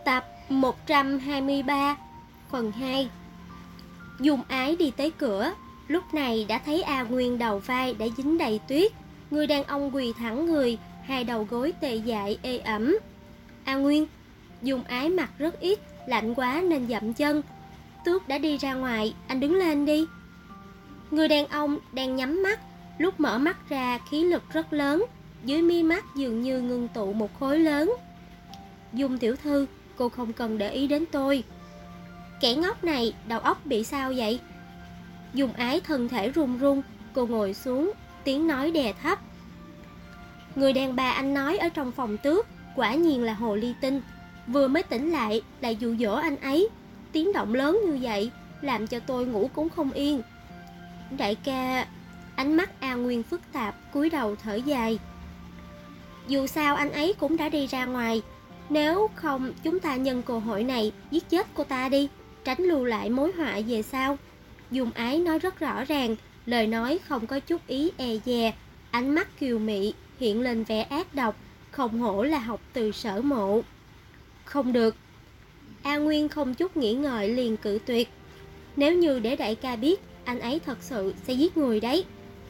Tập 123 phần 2. Dung Ái đi tới cửa, lúc này đã thấy A Nguyên đầu vai đã dính đầy tuyết. Người đàn ông quỳ thẳng người, hai đầu gối tê dại ê ẩm. A Nguyên, Dung Ái mặt rất ít, lạnh quá nên dậm chân. Tước đã đi ra ngoài, anh đứng lên đi. Người đàn ông đang nhắm mắt, lúc mở mắt ra khí lực rất lớn, dưới mi mắt dường như ngưng tụ một khối lớn. Dung tiểu thư, cô không cần để ý đến tôi. Kẻ ngốc này đầu óc bị sao vậy? Dung Ái thân thể run run, cô ngồi xuống, tiếng nói đè thấp. Người đàn bà anh nói ở trong phòng Tước quả nhiên là hồ ly tinh, vừa mới tỉnh lại lại dụ dỗ anh ấy. Tiếng động lớn như vậy làm cho tôi ngủ cũng không yên. Đại ca, ánh mắt A Nguyên phức tạp, cúi đầu thở dài. Dù sao anh ấy cũng đã đi ra ngoài, nếu không chúng ta nhân cơ hội này giết chết cô ta đi, tránh lưu lại mối họa về sau. Dung Ái nói rất rõ ràng, lời nói không có chút ý e dè, ánh mắt kiều mị hiện lên vẻ ác độc, không hổ là học từ Sở Mộ. Không được. A Nguyên không chút nghĩ ngợi liền cự tuyệt. Nếu như để đại ca biết, anh ấy thật sự sẽ giết người đấy.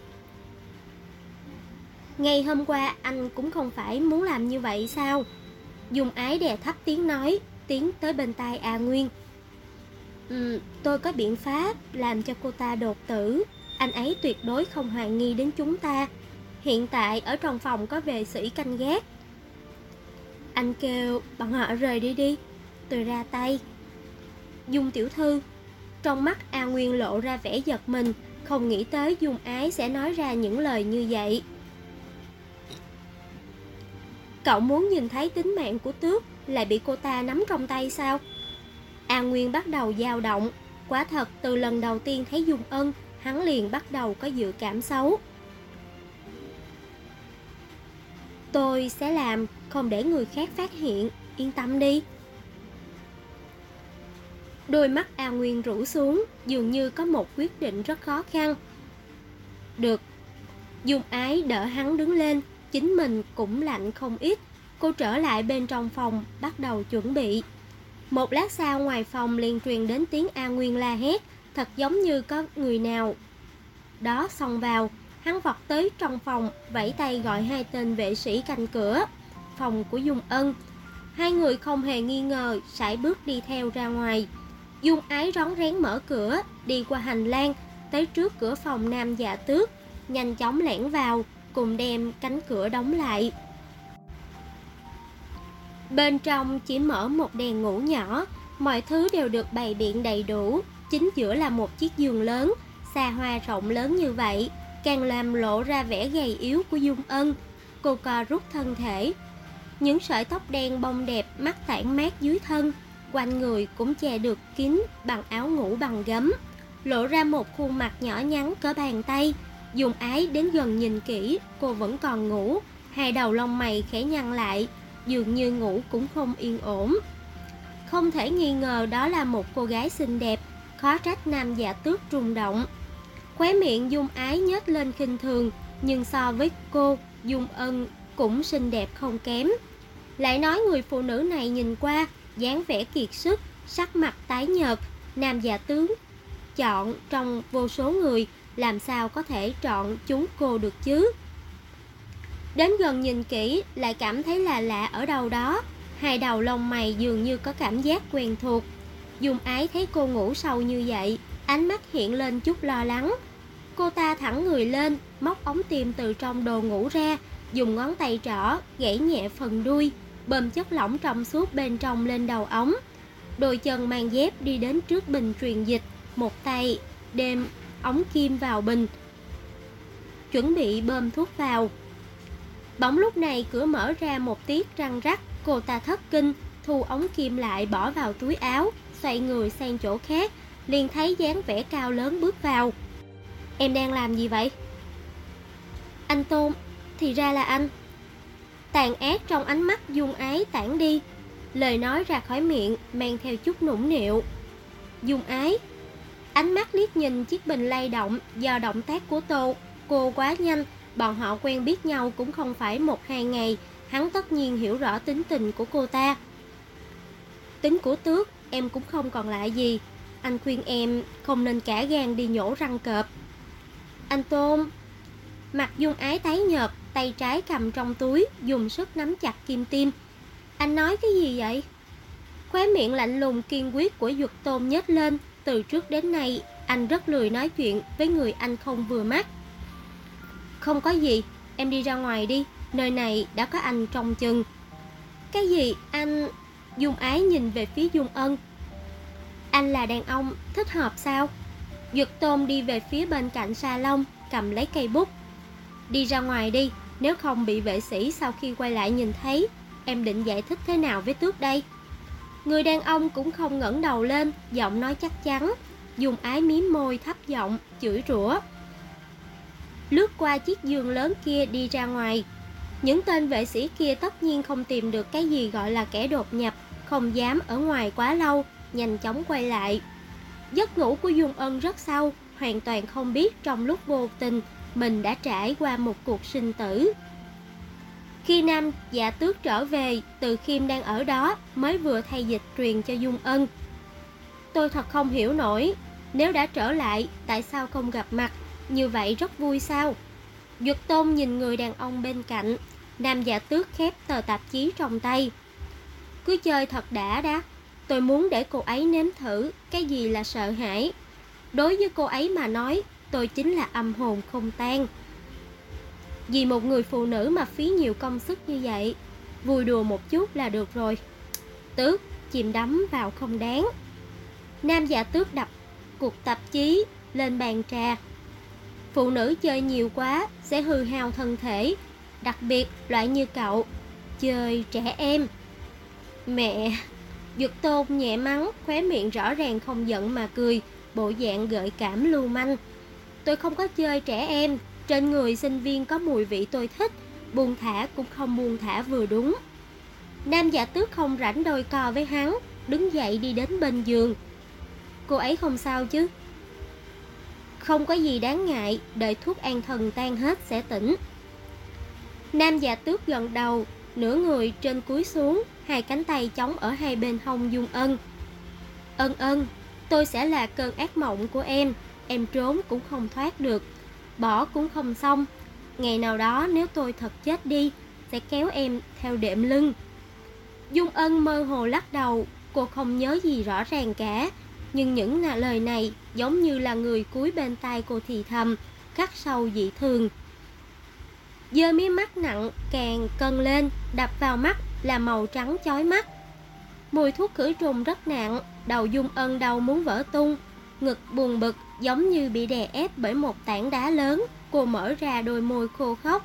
Ngày hôm qua anh cũng không phải muốn làm như vậy sao? Dung Ái đè thấp tiếng nói, tiến tới bên tai A Nguyên. Tôi có biện pháp làm cho cô ta đột tử. Anh ấy tuyệt đối không hoài nghi đến chúng ta. Hiện tại ở trong phòng có vệ sĩ canh gác. Anh kêu bọn họ rời đi, tôi ra tay. Dung tiểu thư. Trong mắt A Nguyên lộ ra vẻ giật mình, không nghĩ tới Dung Ái sẽ nói ra những lời như vậy. Cậu muốn nhìn thấy tính mạng của Tước lại bị cô ta nắm trong tay sao? A Nguyên bắt đầu dao động. Quả thật từ lần đầu tiên thấy Dung Ân, hắn liền bắt đầu có dự cảm xấu. Tôi sẽ làm, không để người khác phát hiện, yên tâm đi. Đôi mắt A Nguyên rũ xuống, dường như có một quyết định rất khó khăn. Được. Dung Ái đỡ hắn đứng lên, chính mình cũng lạnh không ít. Cô trở lại bên trong phòng, bắt đầu chuẩn bị. Một lát sau ngoài phòng liền truyền đến tiếng A Nguyên la hét, thật giống như có người nào đó xông vào. Hắn vọt tới trong phòng, vẫy tay gọi hai tên vệ sĩ canh cửa phòng của Dung Ân. Hai người không hề nghi ngờ, sải bước đi theo ra ngoài. Dung Ái rón rén mở cửa, đi qua hành lang, tới trước cửa phòng Nam Dạ Tước, nhanh chóng lẻn vào, cùng đem cánh cửa đóng lại. Bên trong chỉ mở một đèn ngủ nhỏ, mọi thứ đều được bày biện đầy đủ. Chính giữa là một chiếc giường lớn, xa hoa rộng lớn như vậy, càng làm lộ ra vẻ gầy yếu của Dung Ân. Cô co rút thân thể, những sợi tóc đen bông đẹp mắt tản mát dưới thân, quanh người cũng che được kín bằng áo ngủ bằng gấm, lộ ra một khuôn mặt nhỏ nhắn cỡ bàn tay. Dung Ái đến gần nhìn kỹ, cô vẫn còn ngủ, hai đầu lông mày khẽ nhăn lại, dường như ngủ cũng không yên ổn. Không thể nghi ngờ đó là một cô gái xinh đẹp, khó trách Nam Dạ Tước rung động. Khóe miệng Dung Ái nhếch lên khinh thường, nhưng so với cô, Dung Ân cũng xinh đẹp không kém. Lại nói người phụ nữ này nhìn qua, dáng vẻ kiệt sức, sắc mặt tái nhợt. Nam Dạ Tướng chọn trong vô số người, làm sao có thể chọn chúng cô được chứ? Đến gần nhìn kỹ lại cảm thấy là lạ ở đâu đó. Hai đầu lông mày dường như có cảm giác quen thuộc. Dung Ái thấy cô ngủ sâu như vậy, ánh mắt hiện lên chút lo lắng. Cô ta thẳng người lên, móc ống tiêm từ trong đồ ngủ ra, dùng ngón tay trỏ gãy nhẹ phần đuôi, bơm chất lỏng trong suốt bên trong lên đầu ống. Đôi chân mang dép đi đến trước bình truyền dịch, một tay đem ống kim vào bình, chuẩn bị bơm thuốc vào. Bỗng lúc này cửa mở ra một tiếng răng rắc, cô ta thất kinh, thu ống kim lại bỏ vào túi áo, xoay người sang chỗ khác, liền thấy dáng vẻ cao lớn bước vào. Em đang làm gì vậy? Anh Tôn, thì ra là anh. Tàn ác trong ánh mắt Dung Ái tản đi, lời nói ra khỏi miệng mang theo chút nũng nịu. Dung Ái, ánh mắt liếc nhìn chiếc bình lay động do động tác của cô quá nhanh. Bọn họ quen biết nhau cũng không phải 1-2 ngày, hắn tất nhiên hiểu rõ tính tình của cô ta. Tính của Tước em cũng không còn lạ gì. Anh khuyên em không nên cả gan đi nhổ răng cọp. Anh Tôn. Mặt Dung Ái tái nhợt, tay trái cầm trong túi, dùng sức nắm chặt kim tiêm. Anh nói cái gì vậy? Khóe miệng lạnh lùng kiên quyết của Dược Tôn nhếch lên. Từ trước đến nay, anh rất lười nói chuyện với người anh không vừa mắt. Không có gì, em đi ra ngoài đi, nơi này đã có anh trông chừng. Cái gì anh? Dung Ái nhìn về phía Dung Ân. Anh là đàn ông, thích hợp sao? Dược Tôn đi về phía bên cạnh salon, cầm lấy cây bút. Đi ra ngoài đi, nếu không bị vệ sĩ sau khi quay lại nhìn thấy, em định giải thích thế nào với Tước đây? Người đàn ông cũng không ngẩng đầu lên, giọng nói chắc chắn. Dung Ái mím môi thấp giọng, chửi rủa. Lướt qua chiếc giường lớn kia đi ra ngoài. Những tên vệ sĩ kia tất nhiên không tìm được cái gì gọi là kẻ đột nhập, không dám ở ngoài quá lâu, nhanh chóng quay lại. Giấc ngủ của Dung Ân rất sâu, hoàn toàn không biết trong lúc vô tình mình đã trải qua một cuộc sinh tử. Khi Nam Dạ Tước trở về, Từ Khiêm đang ở đó mới vừa thay dịch truyền cho Dung Ân. Tôi thật không hiểu nổi, nếu đã trở lại tại sao không gặp mặt, như vậy rất vui sao? Dược Tôn nhìn người đàn ông bên cạnh. Nam Dạ Tước khép tờ tạp chí trong tay. Cứ chơi thật đã đó. Tôi muốn để cô ấy nếm thử cái gì là sợ hãi. Đối với cô ấy mà nói, tôi chính là âm hồn không tan. Vì một người phụ nữ mà phí nhiều công sức như vậy, vui đùa một chút là được rồi. Tước, chìm đắm vào không đáng. Nam Dạ Tước đập cuộc tạp chí lên bàn trà. Phụ nữ chơi nhiều quá sẽ hư hao thân thể, đặc biệt loại như cậu, chơi trẻ em. Mẹ! Dược Tôn nhẹ mắng, khóe miệng rõ ràng không giận mà cười, bộ dạng gợi cảm lưu manh. Tôi không có chơi trẻ em, trên người sinh viên có mùi vị tôi thích, buông thả cũng không buông thả vừa đúng. Nam Dạ Tước không rảnh đôi co với hắn, đứng dậy đi đến bên giường. Cô ấy không sao chứ? Không có gì đáng ngại, đợi thuốc an thần tan hết sẽ tỉnh. Nam Dạ Tước gật đầu, nửa người trên cúi xuống, hai cánh tay chống ở hai bên hông Dung Ân. Ân Ân, tôi sẽ là cơn ác mộng của em trốn cũng không thoát được, bỏ cũng không xong. Ngày nào đó nếu tôi thật chết đi, sẽ kéo em theo đệm lưng. Dung Ân mơ hồ lắc đầu, cô không nhớ gì rõ ràng cả, nhưng những lời này giống như là người cúi bên tai cô thì thầm, khắc sâu dị thường. Giơ mí mắt nặng càng cân lên, đập vào mắt là màu trắng chói mắt. Mùi thuốc khử trùng rất nặng, đầu Dung Ân đau muốn vỡ tung, ngực buồn bực giống như bị đè ép bởi một tảng đá lớn. Cô mở ra đôi môi khô khóc.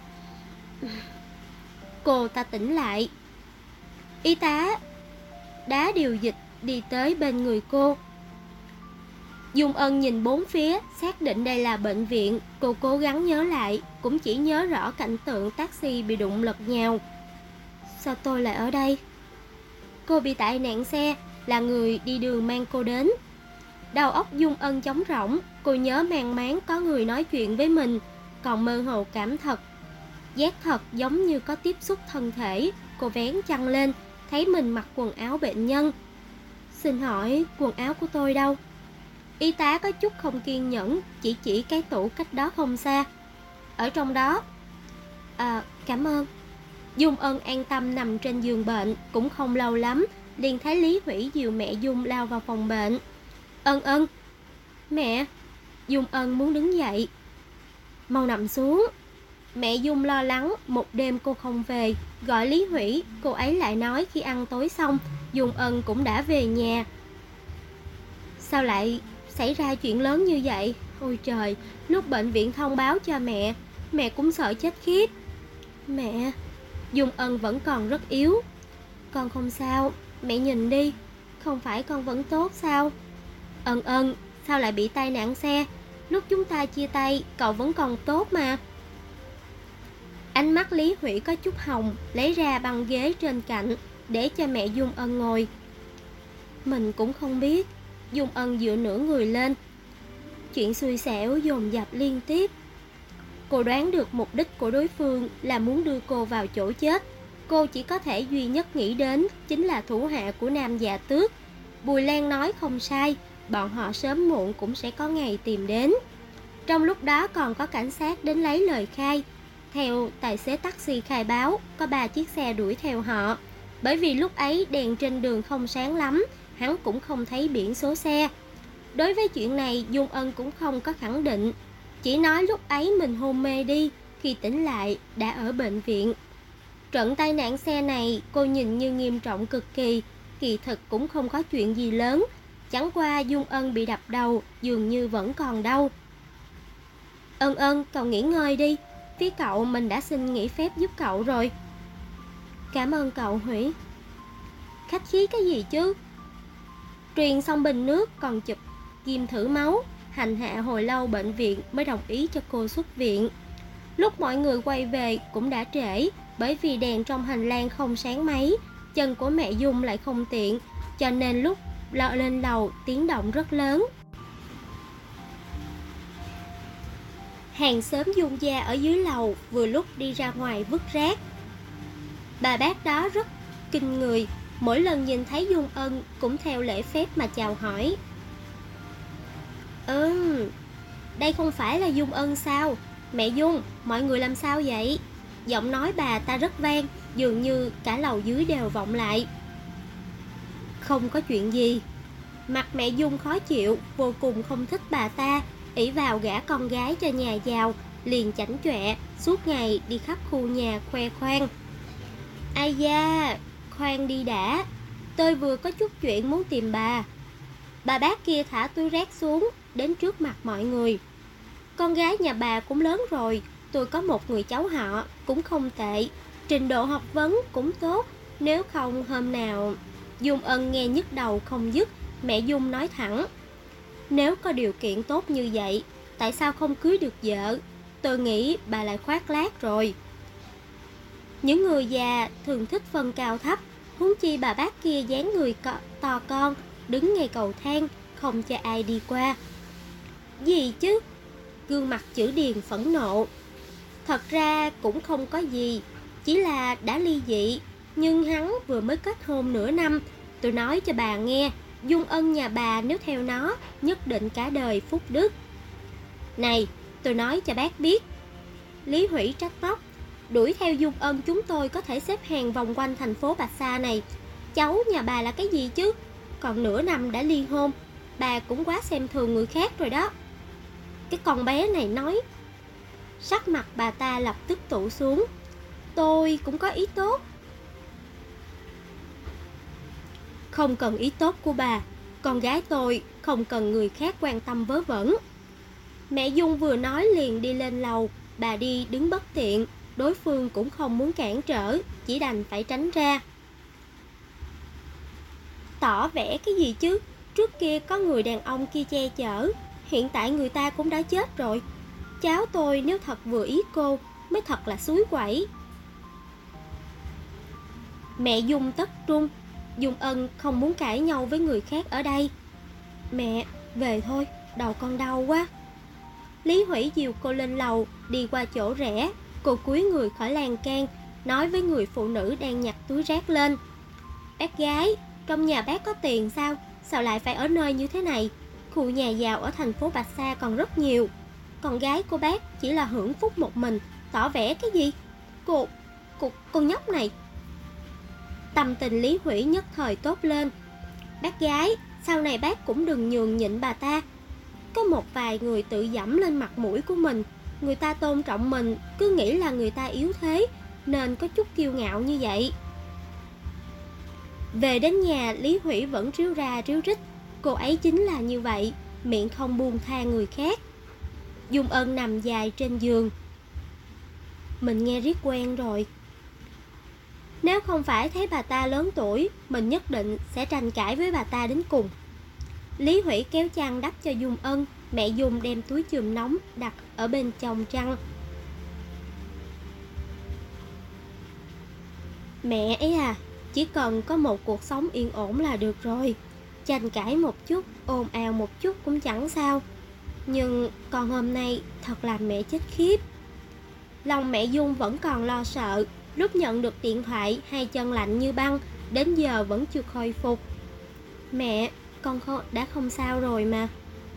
Cô ta tỉnh lại. Y tá đá điều dịch đi tới bên người cô. Dung Ân nhìn bốn phía, xác định đây là bệnh viện. Cô cố gắng nhớ lại, cũng chỉ nhớ rõ cảnh tượng taxi bị đụng lật nhào. Sao tôi lại ở đây? Cô bị tai nạn xe, là người đi đường mang cô đến. Đầu óc Dung Ân trống rỗng, cô nhớ mang máng có người nói chuyện với mình, còn mơ hồ cảm thật. Giác thật giống như có tiếp xúc thân thể. Cô vén chăn lên, thấy mình mặc quần áo bệnh nhân. Xin hỏi quần áo của tôi đâu? Y tá có chút không kiên nhẫn, chỉ cái tủ cách đó không xa. Ở trong đó. Cảm ơn. Dung Ân an tâm nằm trên giường bệnh. Cũng không lâu lắm, liền thấy Lý Hủy dìu mẹ Dung lao vào phòng bệnh. Ân. Mẹ. Dung Ân muốn đứng dậy. Mau nằm xuống. Mẹ Dung lo lắng một đêm cô không về, gọi Lý Hủy. Cô ấy lại nói khi ăn tối xong, Dung Ân cũng đã về nhà. Sao lại xảy ra chuyện lớn như vậy? Ôi trời, lúc bệnh viện thông báo cho mẹ cũng sợ chết khiếp. Mẹ, Dung Ân vẫn còn rất yếu. Con không sao, mẹ nhìn đi, không phải con vẫn tốt sao? Ân, sao lại bị tai nạn xe? Lúc chúng ta chia tay, cậu vẫn còn tốt mà. Ánh mắt Lý Hủy có chút hồng, lấy ra băng ghế trên cạnh, để cho mẹ Dung Ân ngồi. Mình cũng không biết. Dung Ân dựa nửa người lên. Chuyện xui xẻo dồn dập liên tiếp. Cô đoán được mục đích của đối phương là muốn đưa cô vào chỗ chết. Cô chỉ có thể duy nhất nghĩ đến chính là thủ hạ của Nam Dạ Tước. Bùi Lan nói không sai, bọn họ sớm muộn cũng sẽ có ngày tìm đến. Trong lúc đó còn có cảnh sát đến lấy lời khai. Theo tài xế taxi khai báo, có 3 chiếc xe đuổi theo họ. Bởi vì lúc ấy đèn trên đường không sáng lắm, hắn cũng không thấy biển số xe. Đối với chuyện này, Dung Ân cũng không có khẳng định, chỉ nói lúc ấy mình hôn mê đi, khi tỉnh lại đã ở bệnh viện. Trận tai nạn xe này cô nhìn như nghiêm trọng cực kỳ thực cũng không có chuyện gì lớn, chẳng qua Dung Ân bị đập đầu, dường như vẫn còn đau. Ân Ân, cậu nghỉ ngơi đi, phía cậu mình đã xin nghỉ phép giúp cậu rồi. Cảm ơn cậu Hủy. Khách khí cái gì chứ? Truyền xong bình nước còn chụp kim thử máu, hành hạ hồi lâu bệnh viện mới đồng ý cho cô xuất viện. Lúc mọi người quay về cũng đã trễ, bởi vì đèn trong hành lang không sáng mấy, chân của mẹ Dung lại không tiện, cho nên lúc lên lầu tiếng động rất lớn. Hàng xóm Dung gia ở dưới lầu vừa lúc đi ra ngoài vứt rác. Bà bác đó rất kinh người, mỗi lần nhìn thấy Dung Ân cũng theo lễ phép mà chào hỏi. Đây không phải là Dung Ân sao? Mẹ Dung, mọi người làm sao vậy? Giọng nói bà ta rất vang, dường như cả lầu dưới đều vọng lại. Không có chuyện gì. Mặt mẹ Dung khó chịu, vô cùng không thích bà ta, ỷ vào gả con gái cho nhà giàu, liền chảnh chọe, suốt ngày đi khắp khu nhà khoe khoang. Ai da, khoan đi đã, tôi vừa có chút chuyện muốn tìm bà. Bà bác kia thả túi rác xuống, đến trước mặt mọi người. Con gái nhà bà cũng lớn rồi, tôi có một người cháu họ, cũng không tệ, trình độ học vấn cũng tốt, nếu không hôm nào... Dung Ân nghe nhức đầu không dứt, mẹ Dung nói thẳng. Nếu có điều kiện tốt như vậy, tại sao không cưới được vợ? Tôi nghĩ bà lại khoác lác rồi. Những người già thường thích phân cao thấp, huống chi bà bác kia dáng người to con, đứng ngay cầu thang, không cho ai đi qua. Gì chứ? Gương mặt chữ Điền phẫn nộ. Thật ra cũng không có gì, chỉ là đã ly dị, nhưng hắn vừa mới kết hôn nửa năm. Tôi nói cho bà nghe, Dung Ân nhà bà nếu theo nó, nhất định cả đời phúc đức. Này, tôi nói cho bác biết. Lý Hủy trách móc. Đuổi theo Dung Ân chúng tôi có thể xếp hàng vòng quanh thành phố Bạch Sa này. Cháu nhà bà là cái gì chứ? Còn nửa năm đã ly hôn, bà cũng quá xem thường người khác rồi đó. Cái con bé này nói. Sắc mặt bà ta lập tức tụ xuống. Tôi cũng có ý tốt. Không cần ý tốt của bà, con gái tôi không cần người khác quan tâm vớ vẩn. Mẹ Dung vừa nói liền đi lên lầu. Bà đi đứng bất tiện, đối phương cũng không muốn cản trở, chỉ đành phải tránh ra. Tỏ vẻ cái gì chứ? Trước kia có người đàn ông kia che chở, hiện tại người ta cũng đã chết rồi. Cháu tôi nếu thật vừa ý cô mới thật là xúi quẩy. Mẹ Dung tất trung. Dung Ân không muốn cãi nhau với người khác ở đây. Mẹ, về thôi, đầu con đau quá. Lý Hủy dìu cô lên lầu, đi qua chỗ rẽ. Cô cúi người khỏi lan can, nói với người phụ nữ đang nhặt túi rác lên. Bác gái, trong nhà bác có tiền sao? Sao lại phải ở nơi như thế này? Khu nhà giàu ở thành phố Bạch Sa còn rất nhiều. Con gái của bác chỉ là hưởng phúc một mình, tỏ vẻ cái gì? Con nhóc này. Tâm tình Lý Hủy nhất thời tốt lên. Bác gái, sau này bác cũng đừng nhường nhịn bà ta. Có một vài người tự dẫm lên mặt mũi của mình, người ta tôn trọng mình, cứ nghĩ là người ta yếu thế, nên có chút kiêu ngạo như vậy. Về đến nhà, Lý Hủy vẫn ríu ra ríu rít. Cô ấy chính là như vậy, miệng không buông tha người khác. Dung Ân nằm dài trên giường. Mình nghe riết quen rồi. Nếu không phải thấy bà ta lớn tuổi, mình nhất định sẽ tranh cãi với bà ta đến cùng. Lý Hủy kéo chăn đắp cho Dung Ân. Mẹ Dung đem túi chườm nóng đặt ở bên trong chăn. Mẹ ấy à, chỉ cần có một cuộc sống yên ổn là được rồi. Tranh cãi một chút, ồn ào một chút cũng chẳng sao. Nhưng còn hôm nay thật làm mẹ chết khiếp. Lòng mẹ Dung vẫn còn lo sợ. Lúc nhận được điện thoại, hai chân lạnh như băng, đến giờ vẫn chưa khôi phục. Mẹ, con đã không sao rồi mà.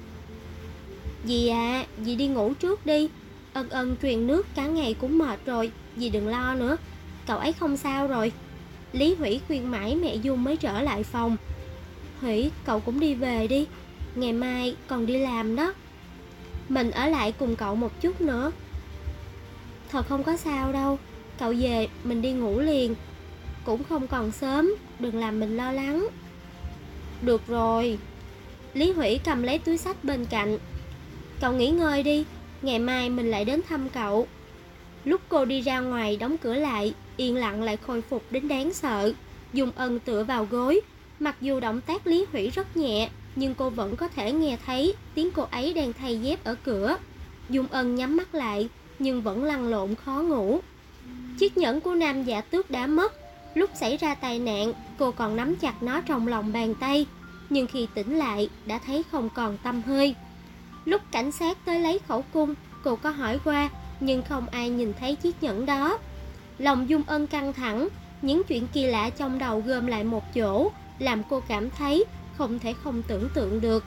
Dì à, dì đi ngủ trước đi. Ân Ân truyền nước cả ngày cũng mệt rồi, dì đừng lo nữa. Cậu ấy không sao rồi. Lý Hủy khuyên mãi mẹ Dung mới trở lại phòng. Hủy, cậu cũng đi về đi. Ngày mai còn đi làm đó. Mình ở lại cùng cậu một chút nữa. Thật không có sao đâu. Cậu về, mình đi ngủ liền. Cũng không còn sớm, đừng làm mình lo lắng. Được rồi. Lý Hủy cầm lấy túi xách bên cạnh. Cậu nghỉ ngơi đi, ngày mai mình lại đến thăm cậu. Lúc cô đi ra ngoài đóng cửa lại, yên lặng lại khôi phục đến đáng sợ. Dung Ân tựa vào gối. Mặc dù động tác Lý Hủy rất nhẹ, nhưng cô vẫn có thể nghe thấy tiếng cô ấy đang thay dép ở cửa. Dung Ân nhắm mắt lại, nhưng vẫn lăn lộn khó ngủ. Chiếc nhẫn của Nam Dạ Tước đã mất. Lúc xảy ra tai nạn, cô còn nắm chặt nó trong lòng bàn tay, nhưng khi tỉnh lại đã thấy không còn tăm hơi. Lúc cảnh sát tới lấy khẩu cung, cô có hỏi qua, nhưng không ai nhìn thấy chiếc nhẫn đó. Lòng Dung Ân căng thẳng, những chuyện kỳ lạ trong đầu gom lại một chỗ, làm cô cảm thấy không thể không tưởng tượng được.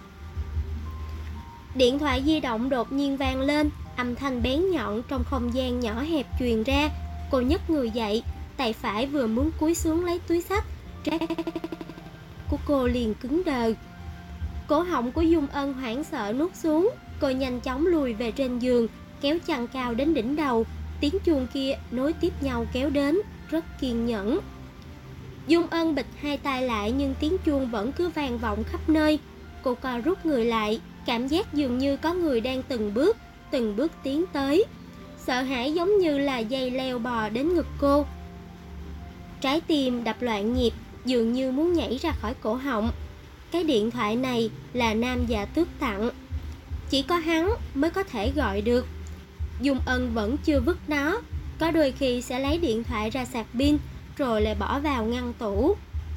Điện thoại di động đột nhiên vang lên, âm thanh bén nhọn trong không gian nhỏ hẹp truyền ra. Cô nhấc người dậy, tay phải vừa muốn cúi xuống lấy túi xách, trái của cô liền cứng đờ. Cổ họng của Dung Ân hoảng sợ nuốt xuống. Cô nhanh chóng lùi về trên giường, kéo chăn cao đến đỉnh đầu. Tiếng chuông kia nối tiếp nhau kéo đến, rất kiên nhẫn. Dung Ân bịt hai tay lại, nhưng tiếng chuông vẫn cứ vang vọng khắp nơi. Cô co rút người lại, cảm giác dường như có người đang từng bước tiến tới. Sợ hãi giống như là dây leo bò đến ngực cô. Trái tim đập loạn nhịp, dường như muốn nhảy ra khỏi cổ họng. Cái điện thoại này là Nam Dạ Tước tặng, chỉ có hắn mới có thể gọi được. Dung Ân vẫn chưa vứt nó, có đôi khi sẽ lấy điện thoại ra sạc pin, rồi lại bỏ vào ngăn tủ.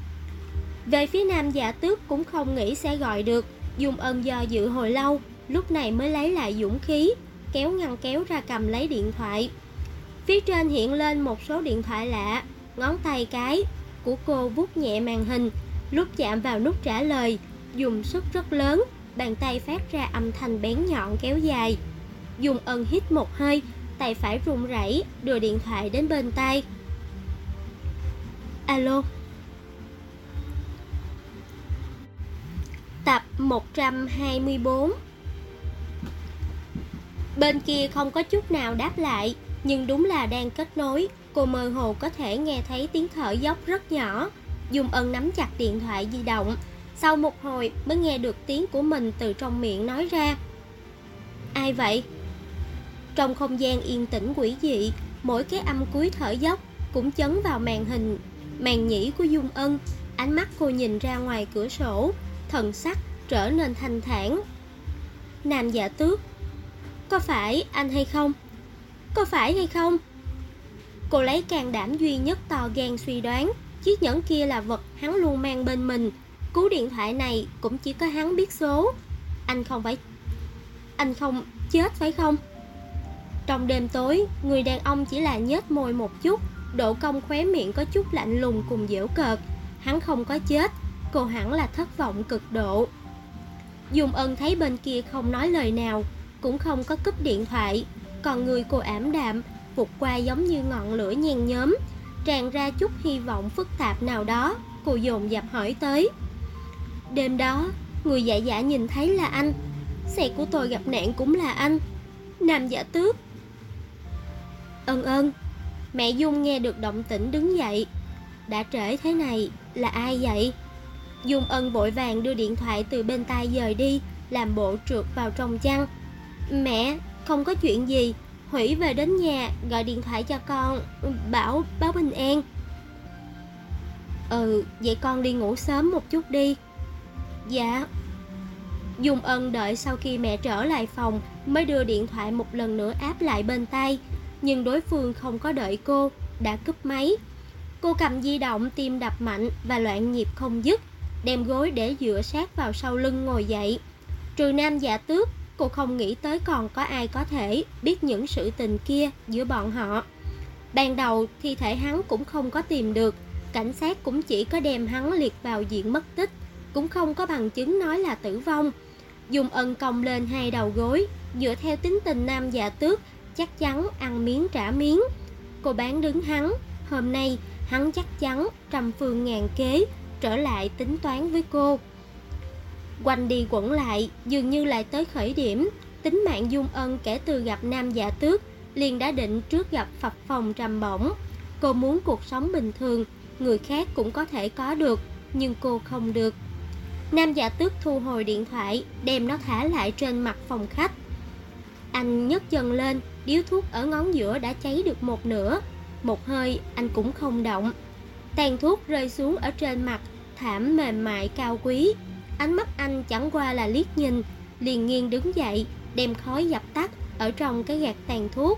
Về phía Nam Dạ Tước cũng không nghĩ sẽ gọi được. Dung Ân do dự hồi lâu, lúc này mới lấy lại dũng khí, kéo ngăn kéo ra cầm lấy điện thoại. Phía trên hiện lên một số điện thoại lạ. Ngón tay cái của cô vuốt nhẹ màn hình, lúc chạm vào nút trả lời, dùng sức rất lớn, bàn tay phát ra âm thanh bén nhọn kéo dài. Dung Ân hít một hơi, tay phải run rẩy đưa điện thoại đến bên tai. Alo. Tập 124. Bên kia không có chút nào đáp lại, nhưng đúng là đang kết nối. Cô mơ hồ có thể nghe thấy tiếng thở dốc rất nhỏ. Dung Ân nắm chặt điện thoại di động, sau một hồi mới nghe được tiếng của mình từ trong miệng nói ra. Ai vậy? Trong không gian yên tĩnh quỷ dị, mỗi cái âm cuối thở dốc cũng chấn vào màn nhĩ của Dung Ân. Ánh mắt cô nhìn ra ngoài cửa sổ, thần sắc trở nên thanh thản. Nam Dạ Tước, có phải anh hay không? Có phải hay không? Cô lấy can đảm duy nhất to gan suy đoán, chiếc nhẫn kia là vật hắn luôn mang bên mình. Cú điện thoại này cũng chỉ có hắn biết số. Anh không chết phải không? Trong đêm tối, người đàn ông chỉ là nhếch môi một chút, độ cong khóe miệng có chút lạnh lùng cùng giễu cợt. Hắn không có chết, cô hẳn là thất vọng cực độ. Dung Ân thấy bên kia không nói lời nào, cũng không có cúp điện thoại. Còn người cô ảm đạm, vụt qua giống như ngọn lửa nhen nhóm, tràn ra chút hy vọng phức tạp nào đó. Cô dồn dập hỏi tới. Đêm đó, người dạ dạ nhìn thấy là anh. Xe của tôi gặp nạn cũng là anh. Nam Dạ Tước. Ân. Mẹ Dung nghe được động tĩnh đứng dậy. Đã trễ thế này, là ai vậy? Dung Ân vội vàng đưa điện thoại từ bên tai dời đi, làm bộ trượt vào trong chăn. Mẹ, không có chuyện gì. Hủy về đến nhà gọi điện thoại cho con, báo bình an. Vậy con đi ngủ sớm một chút đi. Dạ. Dung Ân đợi sau khi mẹ trở lại phòng mới đưa điện thoại một lần nữa áp lại bên tai, nhưng đối phương không có đợi cô, đã cúp máy. Cô cầm di động, tim đập mạnh và loạn nhịp không dứt, đem gối để dựa sát vào sau lưng ngồi dậy. Trừ Nam Dạ Tước, cô không nghĩ tới còn có ai có thể biết những sự tình kia giữa bọn họ. Ban đầu thi thể hắn cũng không có tìm được, cảnh sát cũng chỉ có đem hắn liệt vào diện mất tích, cũng không có bằng chứng nói là tử vong. Dung Ân cong lên hai đầu gối, dựa theo tính tình nam dạ tước, chắc chắn ăn miếng trả miếng. Cô bán đứng hắn, hôm nay hắn chắc chắn trăm phương ngàn kế trở lại tính toán với cô. Quanh đi quẩn lại, dường như lại tới khởi điểm. Tính mạng Dung Ân kể từ gặp nam dạ tước liền đã định trước gặp phập phồng trầm bổng. Cô muốn cuộc sống bình thường, người khác cũng có thể có được, nhưng cô không được. Nam dạ tước thu hồi điện thoại, đem nó thả lại trên mặt phòng khách. Anh nhấc chân lên, điếu thuốc ở ngón giữa đã cháy được một nửa. Một hơi anh cũng không động. Tàn thuốc rơi xuống ở trên mặt thảm mềm mại cao quý. Ánh mắt anh chẳng qua là liếc nhìn, liền nghiêng đứng dậy, đem khói dập tắt ở trong cái gạt tàn thuốc.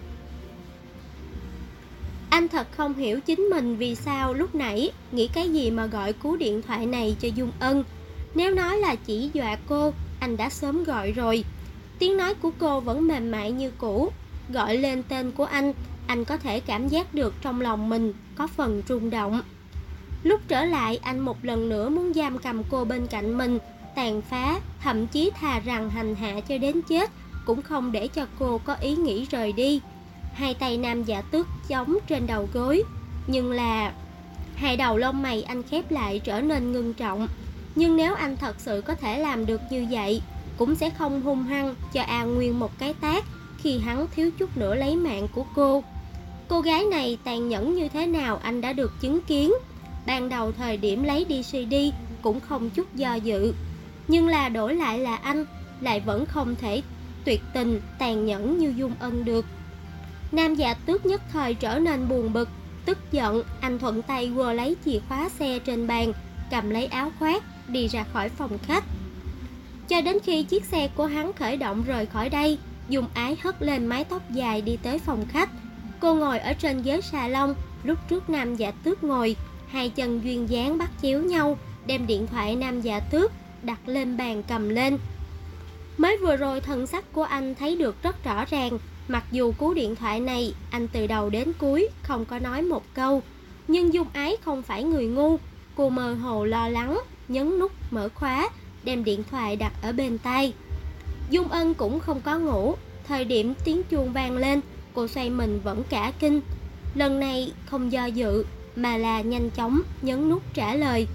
Anh thật không hiểu chính mình vì sao lúc nãy nghĩ cái gì mà gọi cú điện thoại này cho Dung Ân. Nếu nói là chỉ dọa cô, anh đã sớm gọi rồi. Tiếng nói của cô vẫn mềm mại như cũ. Gọi lên tên của anh có thể cảm giác được trong lòng mình có phần rung động. Lúc trở lại, anh một lần nữa muốn giam cầm cô bên cạnh mình, tàn phá, thậm chí thà rằng hành hạ cho đến chết, cũng không để cho cô có ý nghĩ rời đi. Hai tay nam dạ tước chống trên đầu gối, nhưng là hai đầu lông mày anh khép lại trở nên ngưng trọng. Nhưng nếu anh thật sự có thể làm được như vậy, cũng sẽ không hung hăng cho A Nguyên một cái tát khi hắn thiếu chút nữa lấy mạng của cô. Cô gái này tàn nhẫn như thế nào anh đã được chứng kiến. Ban đầu thời điểm lấy đi CD cũng không chút do dự, nhưng là đổi lại là anh, lại vẫn không thể tuyệt tình tàn nhẫn như Dung Ân được. Nam dạ tước nhất thời trở nên buồn bực, tức giận. Anh thuận tay quơ lấy chìa khóa xe trên bàn, cầm lấy áo khoác đi ra khỏi phòng khách. Cho đến khi chiếc xe của hắn khởi động rời khỏi đây, Dung Ái hất lên mái tóc dài đi tới phòng khách. Cô ngồi ở trên ghế salon, lúc trước nam dạ tước ngồi, hai chân duyên dáng bắt chéo nhau, đem điện thoại nam dạ tước đặt lên bàn cầm lên. Mới vừa rồi thần sắc của anh thấy được rất rõ ràng. Mặc dù cú điện thoại này anh từ đầu đến cuối không có nói một câu, nhưng Dung Ái không phải người ngu. Cô mơ hồ lo lắng, nhấn nút mở khóa, đem điện thoại đặt ở bên tai. Dung Ân cũng không có ngủ. Thời điểm tiếng chuông vang lên, cô xoay mình vẫn cả kinh. Lần này không do dự, mà là nhanh chóng nhấn nút trả lời.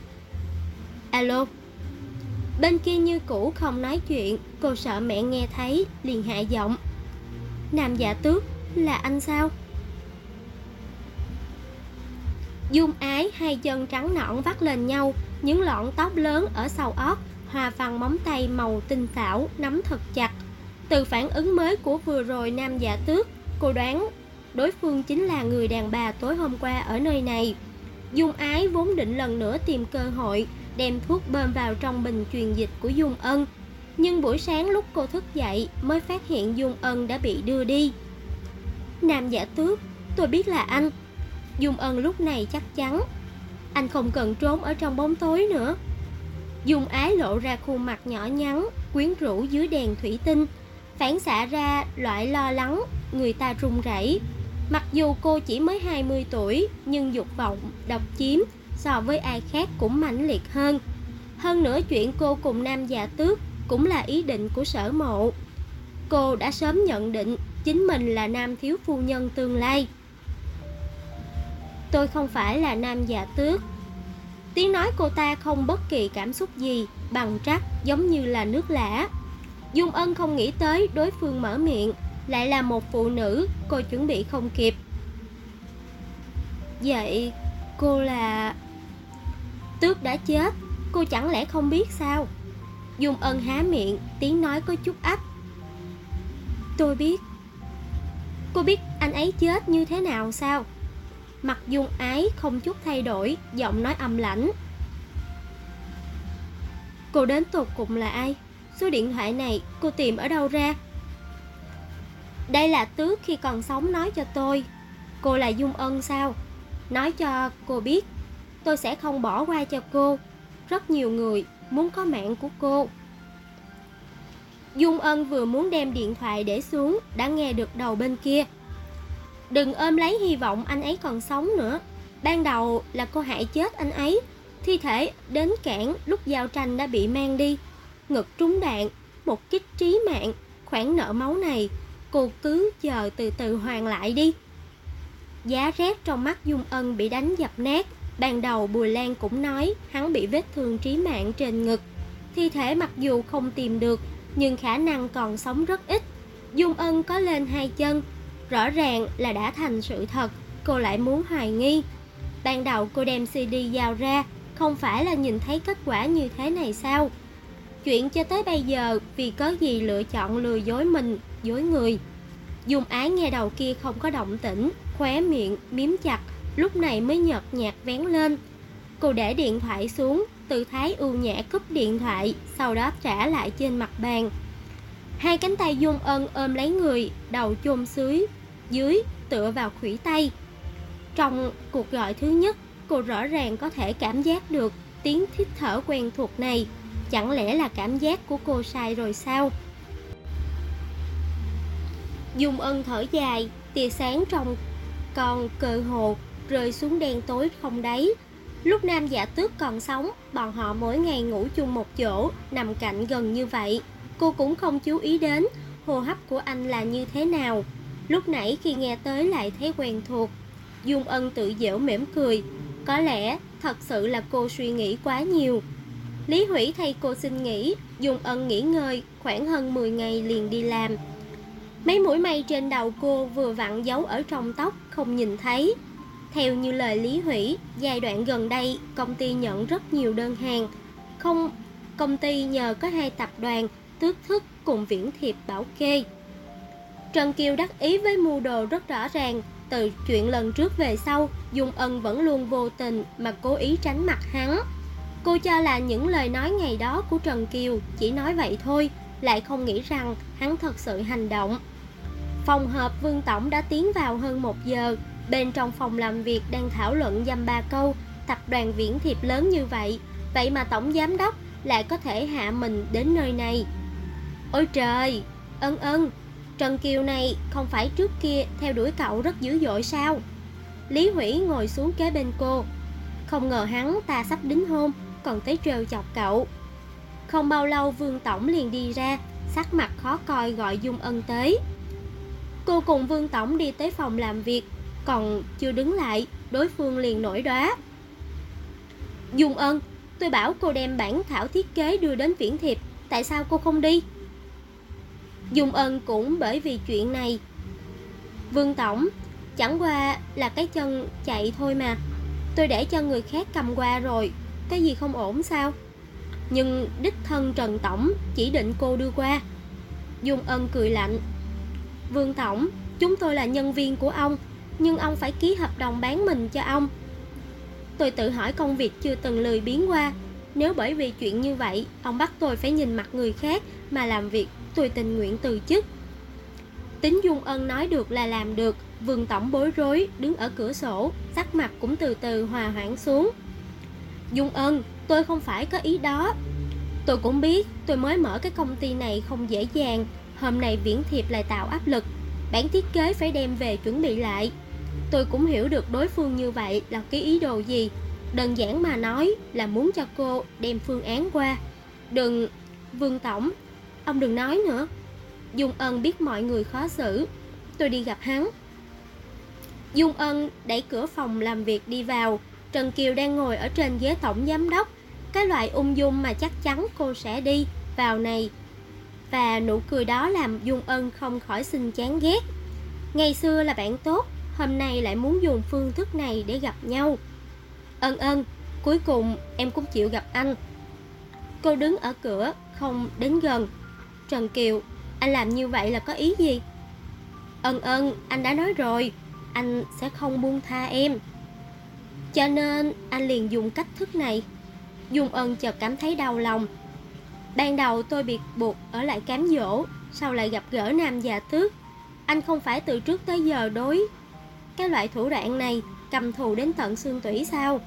Alo. Bên kia như cũ không nói chuyện. Cô sợ mẹ nghe thấy, liền hạ giọng. Nam dạ tước, là anh sao? Dung Ái hai chân trắng nõn vắt lên nhau, những lọn tóc lớn ở sau ót hòa vào móng tay màu tinh xảo nắm thật chặt. Từ phản ứng mới của vừa rồi nam dạ tước, cô đoán đối phương chính là người đàn bà tối hôm qua ở nơi này. Dung Ái vốn định lần nữa tìm cơ hội đem thuốc bơm vào trong bình truyền dịch của Dung Ân, nhưng buổi sáng lúc cô thức dậy mới phát hiện Dung Ân đã bị đưa đi. Nam dạ tước, tôi biết là anh. Dung Ân lúc này chắc chắn. Anh không cần trốn ở trong bóng tối nữa. Dung Ái lộ ra khuôn mặt nhỏ nhắn, quyến rũ dưới đèn thủy tinh, phản xạ ra loại lo lắng, người ta run rẩy. Mặc dù cô chỉ mới 20 tuổi, nhưng dục vọng độc chiếm so với ai khác cũng mãnh liệt hơn. Hơn nữa chuyện cô cùng nam dạ tước cũng là ý định của Sở Mộ. Cô đã sớm nhận định chính mình là nam thiếu phu nhân tương lai. Tôi không phải là nam dạ tước. Tiếng nói cô ta không bất kỳ cảm xúc gì, bằng trắc giống như là nước lã. Dung Ân không nghĩ tới đối phương mở miệng lại là một phụ nữ, cô chuẩn bị không kịp. Vậy cô là... Tước đã chết, cô chẳng lẽ không biết sao? Dung Ân há miệng, tiếng nói có chút ách. Tôi biết. Cô biết anh ấy chết như thế nào sao? Mặt Dung Ái không chút thay đổi, giọng nói âm lãnh. Cô đến tột cùng là ai? Số điện thoại này cô tìm ở đâu ra? Đây là Tước khi còn sống nói cho tôi. Cô là Dung Ân sao? Nói cho cô biết, tôi sẽ không bỏ qua cho cô. Rất nhiều người muốn có mạng của cô. Dung Ân vừa muốn đem điện thoại để xuống, đã nghe được đầu bên kia. Đừng ôm lấy hy vọng anh ấy còn sống nữa. Ban đầu là cô hại chết anh ấy. Thi thể đến cảng lúc giao tranh đã bị mang đi. Ngực trúng đạn, một kích trí mạng. Khoản nợ máu này cô cứ chờ từ từ hoàn lại đi. Giá rét trong mắt Dung Ân bị đánh dập nát. Ban đầu Bùi Lan cũng nói hắn bị vết thương trí mạng trên ngực. Thi thể mặc dù không tìm được, nhưng khả năng còn sống rất ít. Dung Ân có lên 2 chân, rõ ràng là đã thành sự thật. Cô lại muốn hoài nghi. Ban đầu cô đem CD giao ra, không phải là nhìn thấy kết quả như thế này sao? Chuyện cho tới bây giờ vì có gì lựa chọn lừa dối mình, dối người. Dung Ái nghe đầu kia không có động tĩnh, khóe miệng miếm chặt, lúc này mới nhợt nhạt vén lên. Cô để điện thoại xuống, tư thái ưu nhã cúp điện thoại, sau đó trả lại trên mặt bàn. Hai cánh tay Dung Ân ôm lấy người, đầu chôn dưới tựa vào khuỷu tay. Trong cuộc gọi thứ nhất, cô rõ ràng có thể cảm giác được tiếng hít thở quen thuộc này. Chẳng lẽ là cảm giác của cô sai rồi sao? Dung Ân thở dài, tia sáng trong con cơ hồ rơi xuống đen tối không đáy. Lúc Nam Dạ Tước còn sống, bọn họ mỗi ngày ngủ chung một chỗ, nằm cạnh gần như vậy. Cô cũng không chú ý đến hô hấp của anh là như thế nào. Lúc nãy khi nghe tới lại thấy quen thuộc. Dung Ân tự giễu mỉm cười. Có lẽ thật sự là cô suy nghĩ quá nhiều. Lý Hủy thay cô xin nghỉ, Dung Ân nghỉ ngơi khoảng hơn 10 ngày liền đi làm. Mấy mũi mây trên đầu cô vừa vặn giấu ở trong tóc, không nhìn thấy. Theo như lời Lý Hủy, giai đoạn gần đây công ty nhận rất nhiều đơn hàng. Công ty nhờ có 2 tập đoàn Tước Thức cùng Viễn Thiệp bảo kê. Trần Kiều đắc ý với mưu đồ rất rõ ràng. Từ chuyện lần trước về sau, Dung Ân vẫn luôn vô tình mà cố ý tránh mặt hắn. Cô cho là những lời nói ngày đó của Trần Kiều chỉ nói vậy thôi, lại không nghĩ rằng hắn thật sự hành động. Phòng họp Vương Tổng đã tiến vào hơn 1 giờ. Bên trong phòng làm việc đang thảo luận dăm ba câu. Tập đoàn Viễn Thiệp lớn như vậy, vậy mà tổng giám đốc lại có thể hạ mình đến nơi này. Ôi trời, Ân, Trần Kiều này không phải trước kia theo đuổi cậu rất dữ dội sao? Lý Hủy ngồi xuống kế bên cô. Không ngờ hắn ta sắp đính hôn, còn tới trêu chọc cậu. Không bao lâu Vương Tổng liền đi ra, sắc mặt khó coi gọi Dung Ân tới. Cô cùng Vương Tổng đi tới phòng làm việc, còn chưa đứng lại, đối phương liền nổi đoá. Dung Ân, tôi bảo cô đem bản thảo thiết kế đưa đến Viễn Thiệp, tại sao cô không đi? Dung Ân cũng bởi vì chuyện này. Vương Tổng, chẳng qua là cái chân chạy thôi mà. Tôi để cho người khác cầm qua rồi, cái gì không ổn sao? Nhưng đích thân Trần Tổng chỉ định cô đưa qua. Dung Ân cười lạnh. Vương Tổng, chúng tôi là nhân viên của ông, nhưng ông phải ký hợp đồng bán mình cho ông. Tôi tự hỏi công việc chưa từng lười biếng qua. Nếu bởi vì chuyện như vậy ông bắt tôi phải nhìn mặt người khác mà làm việc, tôi tình nguyện từ chức. Tính Dung Ân nói được là làm được. Vương Tổng bối rối đứng ở cửa sổ, sắc mặt cũng từ từ hòa hoãn xuống. Dung Ân, tôi không phải có ý đó. Tôi cũng biết tôi mới mở cái công ty này không dễ dàng. Hôm nay Viễn Thiệp lại tạo áp lực, bản thiết kế phải đem về chuẩn bị lại. Tôi cũng hiểu được đối phương như vậy là cái ý đồ gì. Đơn giản mà nói là muốn cho cô đem phương án qua. Đừng, Vương Tổng, ông đừng nói nữa. Dung Ân biết mọi người khó xử. Tôi đi gặp hắn. Dung Ân đẩy cửa phòng làm việc đi vào. Trần Kiều đang ngồi ở trên ghế tổng giám đốc. Cái loại ung dung mà chắc chắn cô sẽ đi vào này. Và nụ cười đó làm Dung Ân không khỏi xin chán ghét. Ngày xưa là bạn tốt, hôm nay lại muốn dùng phương thức này để gặp nhau. Ân, cuối cùng em cũng chịu gặp anh. Cô đứng ở cửa, không đến gần. Trần Kiều, anh làm như vậy là có ý gì? Ân, anh đã nói rồi, anh sẽ không buông tha em. Cho nên anh liền dùng cách thức này. Dung Ân chợt cảm thấy đau lòng. Ban đầu tôi bị buộc ở lại cám dỗ, sau lại gặp gỡ Nam Dạ Tước. Anh không phải từ trước tới giờ đối cái loại thủ đoạn này, căm thù đến tận xương tủy sao?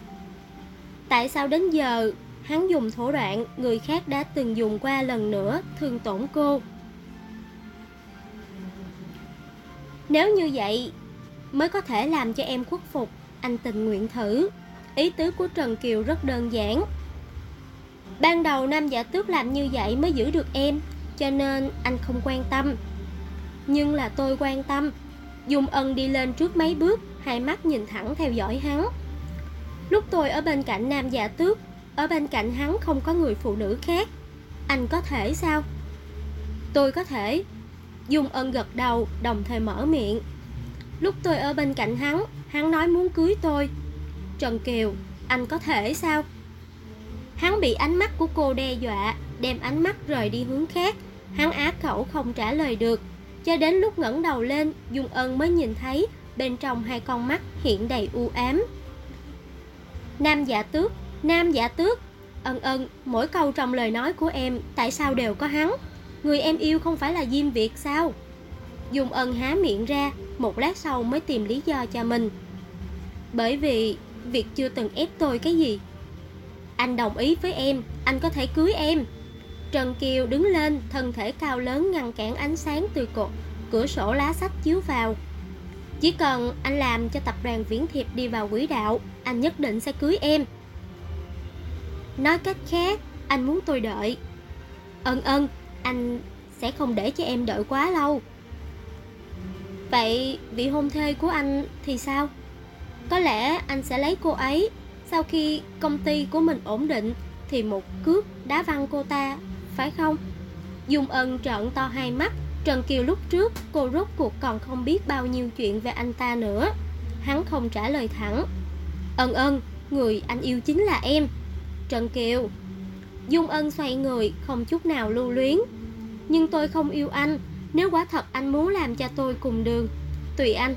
Tại sao đến giờ hắn dùng thủ đoạn người khác đã từng dùng qua lần nữa thương tổn cô? Nếu như vậy mới có thể làm cho em khuất phục. Anh tình nguyện thử. Ý tứ của Trần Kiều rất đơn giản. Ban đầu Nam Dạ Tước làm như vậy mới giữ được em, cho nên anh không quan tâm. Nhưng là tôi quan tâm. Dung Ân đi lên trước mấy bước, hai mắt nhìn thẳng theo dõi hắn. Lúc tôi ở bên cạnh Nam Dạ Tước, ở bên cạnh hắn không có người phụ nữ khác. Anh có thể sao? Tôi có thể. Dung Ân gật đầu, đồng thời mở miệng. Lúc tôi ở bên cạnh hắn nói muốn cưới tôi. Trần Kiều, anh có thể sao? Hắn bị ánh mắt của cô đe dọa, đem ánh mắt rời đi hướng khác. Hắn á khẩu không trả lời được. Cho đến lúc ngẩng đầu lên, Dung Ân mới nhìn thấy bên trong hai con mắt hiện đầy u ám. Nam Dạ Tước, Nam Dạ Tước. Ân, mỗi câu trong lời nói của em tại sao đều có hắn? Người em yêu không phải là Diêm Việt sao? Dung Ân há miệng ra, một lát sau mới tìm lý do cho mình. Bởi vì Việt chưa từng ép tôi cái gì. Anh đồng ý với em, anh có thể cưới em. Trần Kiều đứng lên, thân thể cao lớn ngăn cản ánh sáng từ cửa sổ lá sách chiếu vào. Chỉ cần anh làm cho tập đoàn Viễn Thiệp đi vào quỹ đạo, anh nhất định sẽ cưới em. Nói cách khác, anh muốn tôi đợi. Ân, anh sẽ không để cho em đợi quá lâu. Vậy vị hôn thê của anh thì sao? Có lẽ anh sẽ lấy cô ấy. Sau khi công ty của mình ổn định thì một cước đá văng cô ta, phải không? Dung Ân trợn to hai mắt. Trần Kiều lúc trước cô rốt cuộc còn không biết bao nhiêu chuyện về anh ta nữa. Hắn không trả lời thẳng. Ân, người anh yêu chính là em. Trần Kiều. Dung Ân xoay người, không chút nào lưu luyến. Nhưng tôi không yêu anh. Nếu quả thật anh muốn làm cho tôi cùng đường, tùy anh.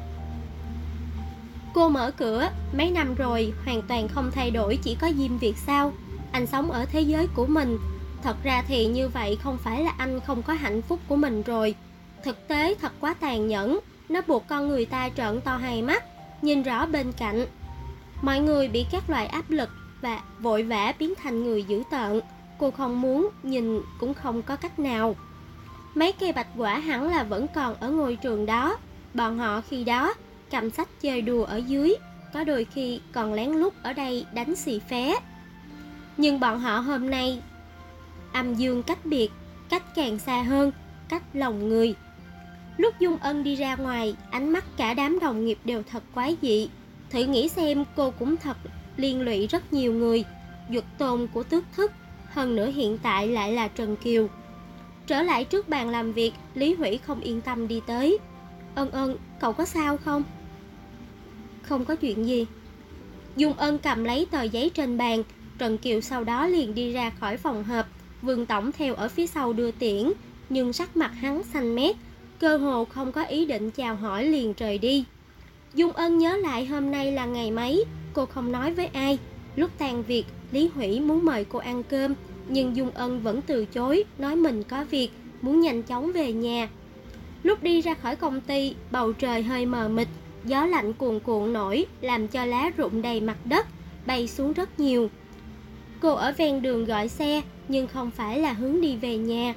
Cô mở cửa. Mấy năm rồi hoàn toàn không thay đổi, chỉ có Diêm Việt sao? Anh sống ở thế giới của mình. Thật ra thì như vậy không phải là anh không có hạnh phúc của mình rồi. Thực tế thật quá tàn nhẫn. Nó buộc con người ta trợn to hai mắt, nhìn rõ bên cạnh. Mọi người bị các loại áp lực và vội vã biến thành người dữ tợn. Cô không muốn nhìn cũng không có cách nào. Mấy cây bạch quả hẳn là vẫn còn ở ngôi trường đó. Bọn họ khi đó cầm sách chơi đùa ở dưới, có đôi khi còn lén lút ở đây đánh xì phé. Nhưng bọn họ hôm nay âm dương cách biệt, cách càng xa hơn, cách lòng người. Lúc Dung Ân đi ra ngoài, ánh mắt cả đám đồng nghiệp đều thật quái dị. Thử nghĩ xem, cô cũng thật liên lụy rất nhiều người. Duật tôn của Tước Thức, hơn nữa hiện tại lại là Trần Kiều. Trở lại trước bàn làm việc, Lý Hủy không yên tâm đi tới. Ân, cậu có sao không? Không có chuyện gì. Dung Ân cầm lấy tờ giấy trên bàn. Trần Kiều sau đó liền đi ra khỏi phòng họp. Vương tổng theo ở phía sau đưa tiễn, nhưng sắc mặt hắn xanh mét, cơ hồ không có ý định chào hỏi liền rời đi. Dung Ân nhớ lại hôm nay là ngày mấy, cô không nói với ai. Lúc tan việc, Lý Hủy muốn mời cô ăn cơm, nhưng Dung Ân vẫn từ chối, nói mình có việc, muốn nhanh chóng về nhà. Lúc đi ra khỏi công ty, bầu trời hơi mờ mịt, gió lạnh cuồn cuộn nổi, làm cho lá rụng đầy mặt đất, bay xuống rất nhiều. Cô ở ven đường gọi xe, nhưng không phải là hướng đi về nhà.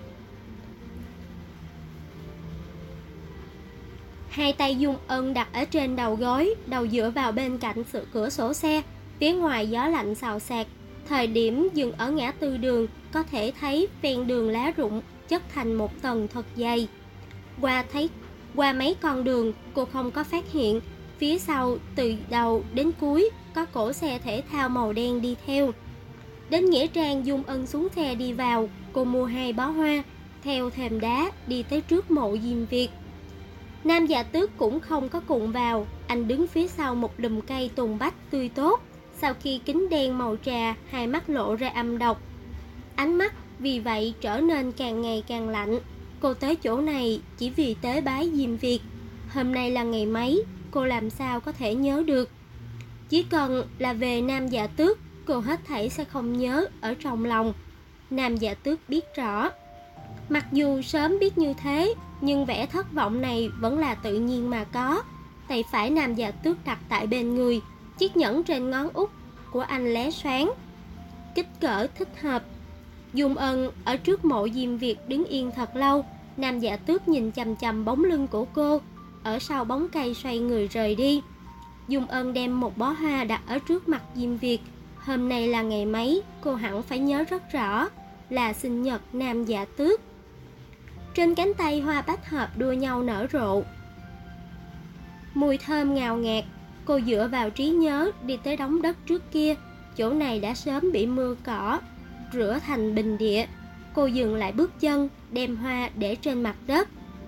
Hai tay Dung Ân đặt ở trên đầu gối, đầu dựa vào bên cạnh cửa sổ xe. Phía ngoài gió lạnh xào xạc. Thời điểm dừng ở ngã tư đường, có thể thấy ven đường lá rụng chất thành một tầng thật dày. Qua mấy con đường, cô không có phát hiện phía sau từ đầu đến cuối có cỗ xe thể thao màu đen đi theo. Đến nghĩa trang, Dung Ân xuống xe đi vào. Cô mua 2 bó hoa, theo thềm đá đi tới trước mộ Diêm Việt. Nam Dạ Tước cũng không có cùng vào. Anh đứng phía sau một lùm cây tùng bách tươi tốt. Sau khi kính đen màu trà, hai mắt lộ ra âm độc. Ánh mắt vì vậy trở nên càng ngày càng lạnh. Cô tới chỗ này chỉ vì tế bái Diêm Việt. Hôm nay là ngày mấy, cô làm sao có thể nhớ được. Chỉ cần là về Nam Dạ Tước, cô hết thảy sẽ không nhớ ở trong lòng. Nam Dạ Tước biết rõ. Mặc dù sớm biết như thế, nhưng vẻ thất vọng này vẫn là tự nhiên mà có. Tay phải Nam Dạ Tước đặt tại bên người, chiếc nhẫn trên ngón út của anh lóe sáng. Kích cỡ thích hợp. Dung Ân ở trước mộ Diêm Việt đứng yên thật lâu. Nam Dạ Tước nhìn chằm chằm bóng lưng của cô. ở sau bóng cây xoay người rời đi. Dung Ân đem một bó hoa đặt ở trước mặt Diêm Việt. Hôm nay là ngày mấy, cô hẳn phải nhớ rất rõ, là sinh nhật Nam Dạ Tước. Trên cánh tay hoa bách hợp đua nhau nở rộ, mùi thơm ngào ngạt. Cô dựa vào trí nhớ đi tới đống đất trước kia. Chỗ này đã sớm bị mưa cỏ rửa thành bình địa. Cô dừng lại bước chân, đem hoa để trên mặt đất.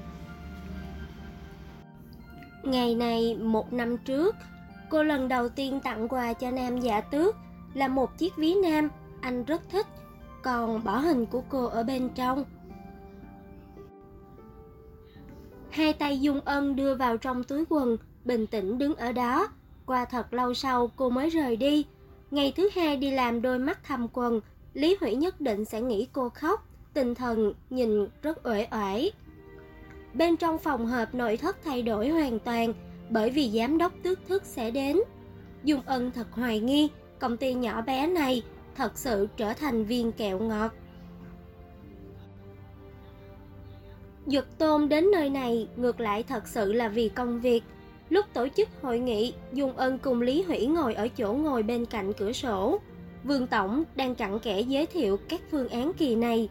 Ngày này 1 năm trước, cô lần đầu tiên tặng quà cho Nam Dạ Tước là một chiếc ví nam, anh rất thích, còn bỏ hình của cô ở bên trong. Hai tay Dung Ân đưa vào trong túi quần, bình tĩnh đứng ở đó. Qua thật lâu sau cô mới rời đi. Ngày thứ hai đi làm đôi mắt thâm quầng, Lý Hủy nhất định sẽ nghĩ cô khóc, tinh thần nhìn rất uể oải. Bên trong phòng họp nội thất thay đổi hoàn toàn, bởi vì giám đốc tước thức sẽ đến. Dung Ân thật hoài nghi công ty nhỏ bé này thật sự trở thành viên kẹo ngọt. Dực Tôn đến nơi này ngược lại thật sự là vì công việc. Lúc tổ chức hội nghị, Dung Ân cùng Lý Hủy ngồi ở chỗ ngồi bên cạnh cửa sổ. Vương Tổng đang cặn kẽ giới thiệu các phương án kỳ này.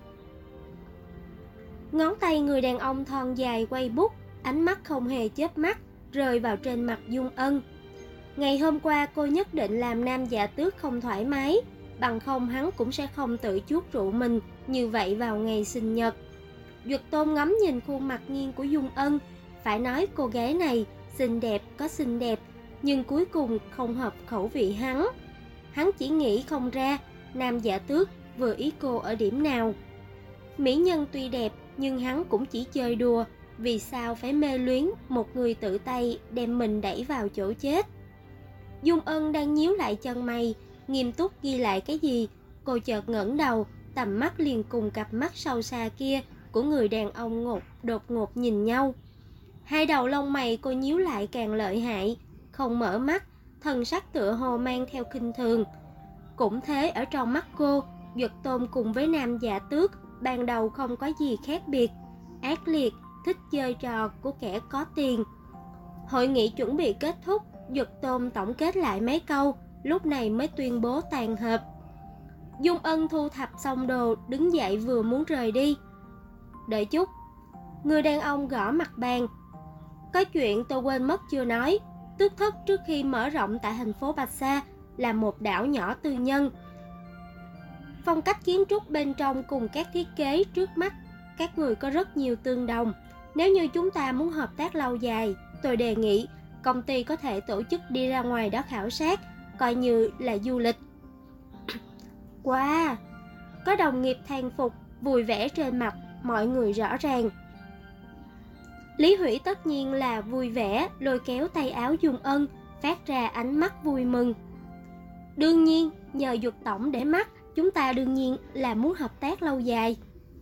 Ngón tay người đàn ông thon dài quay bút, ánh mắt không hề chớp mắt, rơi vào trên mặt Dung Ân. Ngày hôm qua cô nhất định làm Nam Dạ Tước không thoải mái, bằng không hắn cũng sẽ không tự chuốt rượu mình như vậy vào ngày sinh nhật. Dực Tôn ngắm nhìn khuôn mặt nghiêng của Dung Ân, phải nói cô gái này xinh đẹp có xinh đẹp, nhưng cuối cùng không hợp khẩu vị hắn. Hắn chỉ nghĩ không ra Nam Dạ Tước vừa ý cô ở điểm nào. Mỹ nhân tuy đẹp nhưng hắn cũng chỉ chơi đùa, vì sao phải mê luyến một người tự tay đem mình đẩy vào chỗ chết. Dung Ân đang nhíu lại chân mày, nghiêm túc ghi lại cái gì. Cô chợt ngẩng đầu, tầm mắt liền cùng cặp mắt sâu xa kia của người đàn ông đột ngột nhìn nhau. Hai đầu lông mày cô nhíu lại càng lợi hại, không mở mắt, thần sắc tựa hồ mang theo khinh thường. Cũng thế, ở trong mắt cô, Dực Tôn cùng với Nam Dạ Tước ban đầu không có gì khác biệt, ác liệt, thích chơi trò của kẻ có tiền. Hội nghị chuẩn bị kết thúc, Dực Tôn tổng kết lại mấy câu, lúc này mới tuyên bố tàn họp. Dung Ân thu thập xong đồ, đứng dậy vừa muốn rời đi. Đợi chút. Người đàn ông gõ mặt bàn. Có chuyện tôi quên mất chưa nói. Tước thất trước khi mở rộng tại thành phố Bạch Sa là một đảo nhỏ tư nhân. Phong cách kiến trúc bên trong cùng các thiết kế trước mắt các người có rất nhiều tương đồng. Nếu như chúng ta muốn hợp tác lâu dài, tôi đề nghị công ty có thể tổ chức đi ra ngoài đó khảo sát, coi như là du lịch. Wow! Có đồng nghiệp than phục, vui vẻ trên mặt mọi người rõ ràng. Lý Hủy tất nhiên là vui vẻ, lôi kéo tay áo Dung Ân, phát ra ánh mắt vui mừng. Đương nhiên, nhờ Dực Tổng để mắt, chúng ta đương nhiên là muốn hợp tác lâu dài.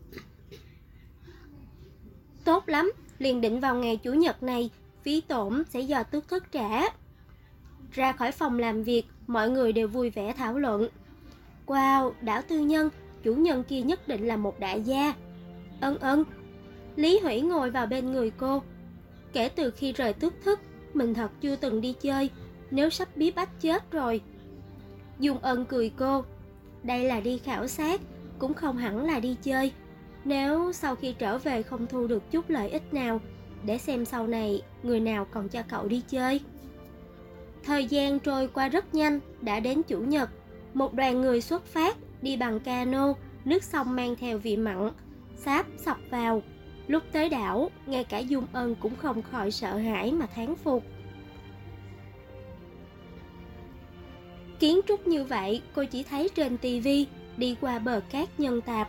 Tốt lắm, liền định vào ngày Chủ nhật này, phí tổn sẽ do tước thất trả. Ra khỏi phòng làm việc, mọi người đều vui vẻ thảo luận. Wow, đảo tư nhân, chủ nhân kia nhất định là một đại gia. Ân. Lý Hủy ngồi vào bên người cô. Kể từ khi rời tước thất, mình thật chưa từng đi chơi, nếu sắp bí bách chết rồi. Dung Ân cười cô. Đây là đi khảo sát, cũng không hẳn là đi chơi. Nếu sau khi trở về không thu được chút lợi ích nào, để xem sau này người nào còn cho cậu đi chơi. Thời gian trôi qua rất nhanh, đã đến Chủ nhật. Một đoàn người xuất phát, đi bằng cano, nước sông mang theo vị mặn, sáp xộc vào. Lúc tới đảo, ngay cả Dung Ân cũng không khỏi sợ hãi mà thán phục. Kiến trúc như vậy cô chỉ thấy trên tivi, đi qua bờ cát nhân tạp.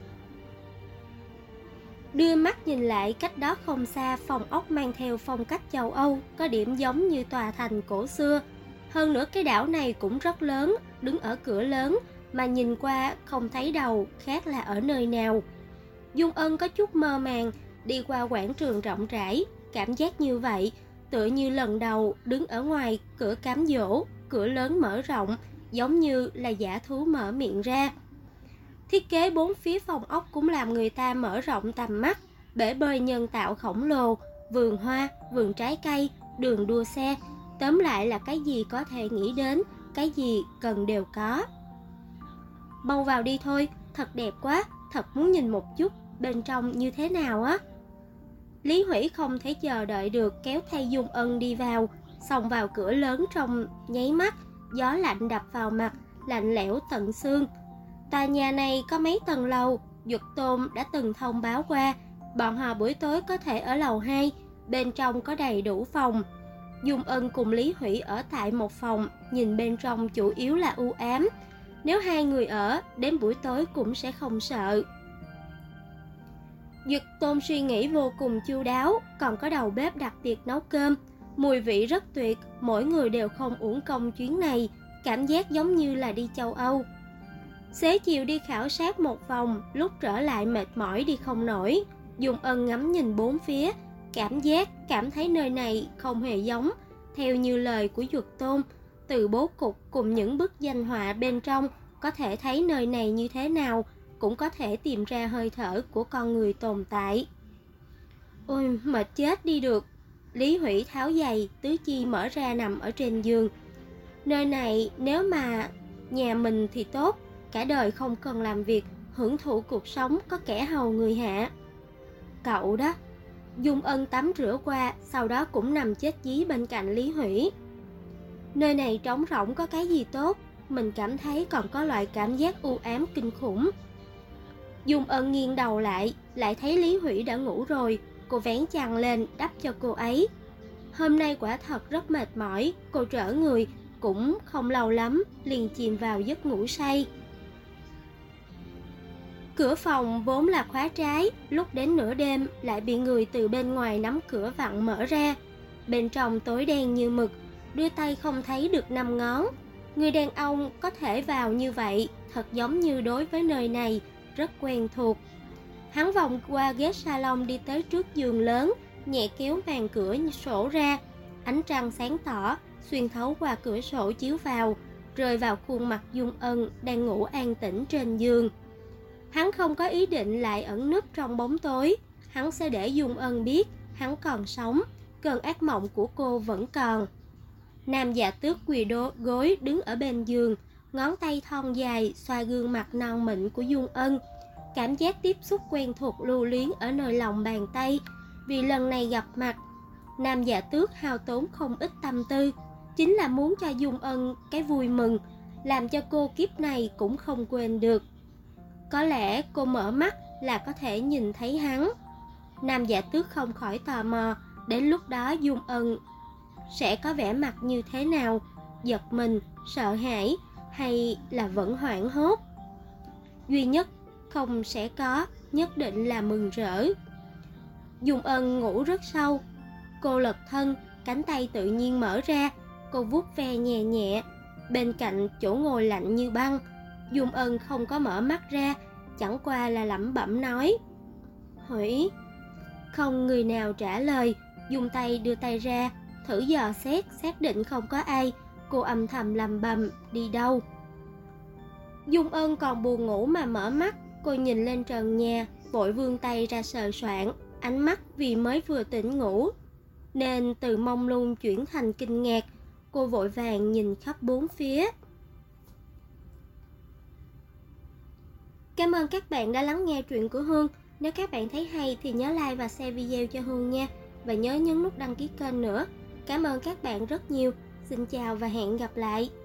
Đưa mắt nhìn lại, cách đó không xa, phòng ốc mang theo phong cách châu Âu, có điểm giống như tòa thành cổ xưa. Hơn nữa cái đảo này cũng rất lớn, đứng ở cửa lớn mà nhìn qua không thấy đầu, khác là ở nơi nào. Dung Ân có chút mơ màng, đi qua quảng trường rộng rãi, cảm giác như vậy, tựa như lần đầu đứng ở ngoài cửa cám dỗ, cửa lớn mở rộng, giống như là dã thú mở miệng ra. Thiết kế bốn phía phòng ốc cũng làm người ta mở rộng tầm mắt, bể bơi nhân tạo khổng lồ, vườn hoa, vườn trái cây, đường đua xe. Tóm lại là cái gì có thể nghĩ đến, cái gì cần đều có. Mau vào đi thôi, thật đẹp quá, thật muốn nhìn một chút bên trong như thế nào á. Lý Hủy không thể chờ đợi được, kéo thay Dung Ân đi vào, xông vào cửa lớn trong nháy mắt, gió lạnh đập vào mặt, lạnh lẽo tận xương. Tòa nhà này có mấy tầng lầu, Duật Tôn đã từng thông báo qua, bọn họ buổi tối có thể ở lầu 2, bên trong có đầy đủ phòng. Dung Ân cùng Lý Hủy ở tại một phòng, nhìn bên trong chủ yếu là u ám. Nếu hai người ở, đến buổi tối cũng sẽ không sợ. Duật Tôn suy nghĩ vô cùng chu đáo, còn có đầu bếp đặc biệt nấu cơm. Mùi vị rất tuyệt, mỗi người đều không uổng công chuyến này, cảm giác giống như là đi châu Âu. Xế chiều đi khảo sát một vòng, lúc trở lại mệt mỏi đi không nổi. Dung Ân ngắm nhìn bốn phía, cảm thấy nơi này không hề giống. Theo như lời của Duật Tôn, từ bố cục cùng những bức danh họa bên trong, có thể thấy nơi này như thế nào, cũng có thể tìm ra hơi thở của con người tồn tại. Ôi, mệt chết đi được. Lý Hủy tháo giày, tứ chi mở ra nằm ở trên giường. Nơi này nếu mà nhà mình thì tốt, cả đời không cần làm việc, hưởng thụ cuộc sống có kẻ hầu người hạ. Cậu đó. Dung Ân tắm rửa qua, sau đó cũng nằm chết dí bên cạnh Lý Hủy. Nơi này trống rỗng có cái gì tốt, mình cảm thấy còn có loại cảm giác u ám kinh khủng. Dung Ân nghiêng đầu lại thấy Lý Hủy đã ngủ rồi, cô vén chăn lên đắp cho cô ấy. Hôm nay quả thật rất mệt mỏi, cô trở người cũng không lâu lắm, liền chìm vào giấc ngủ say. Cửa phòng vốn là khóa trái, lúc đến nửa đêm lại bị người từ bên ngoài nắm cửa vặn mở ra. Bên trong tối đen như mực, đưa tay không thấy được 5 ngón. Người đàn ông có thể vào như vậy, thật giống như đối với nơi này, rất quen thuộc. Hắn vòng qua ghế salon đi tới trước giường lớn, nhẹ kéo màn cửa sổ ra. Ánh trăng sáng tỏ, xuyên thấu qua cửa sổ chiếu vào, rơi vào khuôn mặt Dung Ân đang ngủ an tĩnh trên giường. Hắn không có ý định lại ẩn núp trong bóng tối, hắn sẽ để Dung Ân biết hắn còn sống, cơn ác mộng của cô vẫn còn. Nam Dạ Tước quỳ gối đứng ở bên giường, ngón tay thon dài xoa gương mặt non mịn của Dung Ân. Cảm giác tiếp xúc quen thuộc lưu luyến ở nơi lòng bàn tay. Vì lần này gặp mặt, Nam Dạ Tước hao tốn không ít tâm tư, chính là muốn cho Dung Ân cái vui mừng, làm cho cô kiếp này cũng không quên được. Có lẽ cô mở mắt là có thể nhìn thấy hắn. Nam Dạ Tước không khỏi tò mò, đến lúc đó Dung Ân sẽ có vẻ mặt như thế nào, giật mình, sợ hãi hay là vẫn hoảng hốt. Duy nhất không sẽ có, nhất định là mừng rỡ. Dung Ân ngủ rất sâu, cô lật thân, cánh tay tự nhiên mở ra, cô vuốt ve nhẹ nhẹ. Bên cạnh chỗ ngồi lạnh như băng, Dung Ân không có mở mắt ra, chẳng qua là lẩm bẩm nói: Hủy. Không người nào trả lời. Dung tay đưa tay ra, thử dò xét, xác định không có ai, cô âm thầm lầm bầm: đi đâu? Dung Ân còn buồn ngủ mà mở mắt, cô nhìn lên trần nhà, vội vươn tay ra sờ soạng, ánh mắt vì mới vừa tỉnh ngủ nên từ mông lung chuyển thành kinh ngạc. Cô vội vàng nhìn khắp bốn phía. Cảm ơn các bạn đã lắng nghe truyện của Hương. Nếu các bạn thấy hay thì nhớ like và share video cho Hương nha. Và nhớ nhấn nút đăng ký kênh nữa. Cảm ơn các bạn rất nhiều. Xin chào và hẹn gặp lại.